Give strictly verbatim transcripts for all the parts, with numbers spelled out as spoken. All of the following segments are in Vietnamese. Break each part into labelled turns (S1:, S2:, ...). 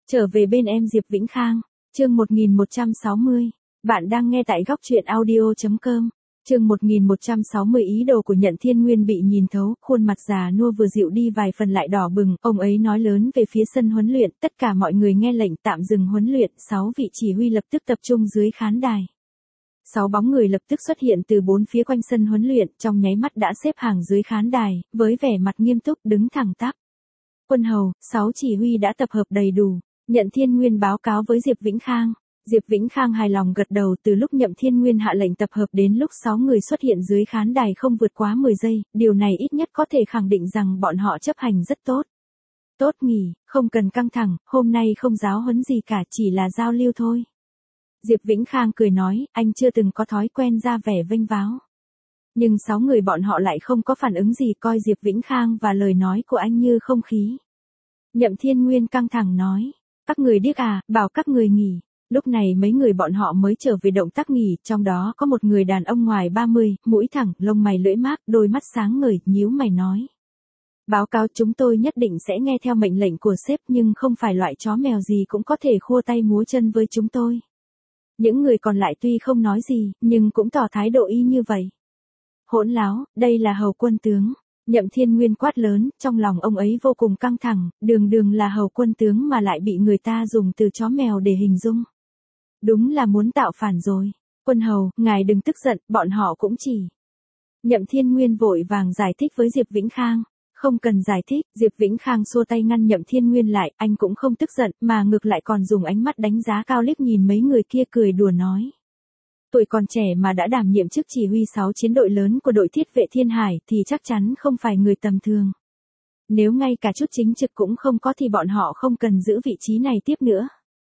S1: Trở về bên em Diệp Vĩnh Khang, chương một nghìn một trăm sáu mươi. Bạn đang nghe tại góc truyện audio chấm com. Chương một nghìn một trăm sáu mươi ý đồ của Nhận Thiên Nguyên bị nhìn thấu, khuôn mặt già nua vừa dịu đi vài phần lại đỏ bừng, ông ấy nói lớn về phía sân huấn luyện, tất cả mọi người nghe lệnh tạm dừng huấn luyện, sáu vị chỉ huy lập tức tập trung dưới khán đài. Sáu bóng người lập tức xuất hiện từ bốn phía quanh sân huấn luyện, trong nháy mắt đã xếp hàng dưới khán đài, với vẻ mặt nghiêm túc đứng thẳng tắp. Quân hầu, sáu chỉ huy đã tập hợp đầy đủ. Nhận Thiên Nguyên báo cáo với Diệp Vĩnh Khang. Diệp Vĩnh Khang hài lòng gật đầu. Từ lúc Nhậm Thiên Nguyên hạ lệnh tập hợp đến lúc sáu người xuất hiện dưới khán đài không vượt quá mười giây, điều này ít nhất có thể khẳng định rằng bọn họ chấp hành rất tốt. Tốt nghỉ, không cần căng thẳng, hôm nay không giáo huấn gì cả, chỉ là giao lưu thôi. Diệp Vĩnh Khang cười nói, anh chưa từng có thói quen ra vẻ vênh váo. Nhưng sáu người bọn họ lại không có phản ứng gì, coi Diệp Vĩnh Khang và lời nói của anh như không khí. Nhậm Thiên Nguyên căng thẳng nói, các người điếc à, bảo các người nghỉ. Lúc này mấy người bọn họ mới trở về động tác nghỉ, trong đó có một người đàn ông ngoài ba mươi, mũi thẳng, lông mày lưỡi mác, đôi mắt sáng ngời, nhíu mày nói. Báo cáo chúng tôi nhất định sẽ nghe theo mệnh lệnh của sếp, nhưng không phải loại chó mèo gì cũng có thể khua tay múa chân với chúng tôi. Những người còn lại tuy không nói gì, nhưng cũng tỏ thái độ y như vậy. Hỗn láo, đây là hầu quân tướng. Nhậm Thiên Nguyên quát lớn, trong lòng ông ấy vô cùng căng thẳng, đường đường là hầu quân tướng mà lại bị người ta dùng từ chó mèo để hình dung. Đúng là muốn tạo phản rồi. Quân hầu, ngài đừng tức giận, bọn họ cũng chỉ. Nhậm Thiên Nguyên vội vàng giải thích với Diệp Vĩnh Khang. Không cần giải thích, Diệp Vĩnh Khang xua tay ngăn Nhậm Thiên Nguyên lại, anh cũng không tức giận, mà ngược lại còn dùng ánh mắt đánh giá cao liếc nhìn mấy người kia, cười đùa nói. Tuổi còn trẻ mà đã đảm nhiệm chức chỉ huy sáu chiến đội lớn của đội thiết vệ Thiên Hải thì chắc chắn không phải người tầm thường. Nếu ngay cả chút chính trực cũng không có thì bọn họ không cần giữ vị trí này tiếp nữa.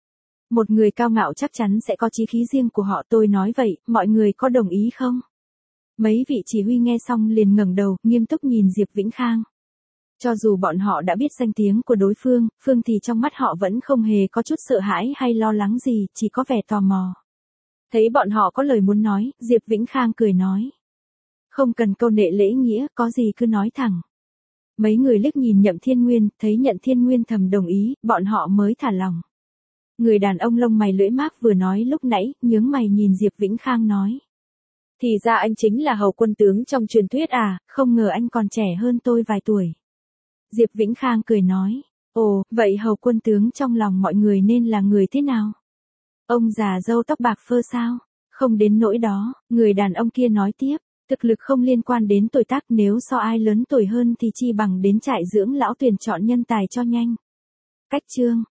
S1: Một người cao ngạo chắc chắn sẽ có chí khí riêng của họ, tôi nói vậy, mọi người có đồng ý không? Mấy vị chỉ huy nghe xong liền ngẩng đầu, nghiêm túc nhìn Diệp Vĩnh Khang. Cho dù bọn họ đã biết danh tiếng của đối phương, phương thì trong mắt họ vẫn không hề có chút sợ hãi hay lo lắng gì, chỉ có vẻ tò mò. Thấy bọn họ có lời muốn nói, Diệp Vĩnh Khang cười nói. Không cần câu nệ lễ nghĩa, có gì cứ nói thẳng. Mấy người liếc nhìn Nhậm Thiên Nguyên, thấy Nhận Thiên Nguyên thầm đồng ý, bọn họ mới thả lòng. Người đàn ông lông mày lưỡi mác vừa nói lúc nãy, nhướng mày nhìn Diệp Vĩnh Khang nói. Thì ra anh chính là hầu quân tướng trong truyền thuyết à, không ngờ anh còn trẻ hơn tôi vài tuổi. Diệp Vĩnh Khang cười nói. Ồ, vậy hầu quân tướng trong lòng mọi người nên là người thế nào? Ông già râu tóc bạc phơ sao? Không đến nỗi đó, người đàn ông kia nói tiếp, thực lực không liên quan đến tuổi tác, nếu so ai lớn tuổi hơn thì chi bằng đến trại dưỡng lão tuyển chọn nhân tài cho nhanh. Cách chương,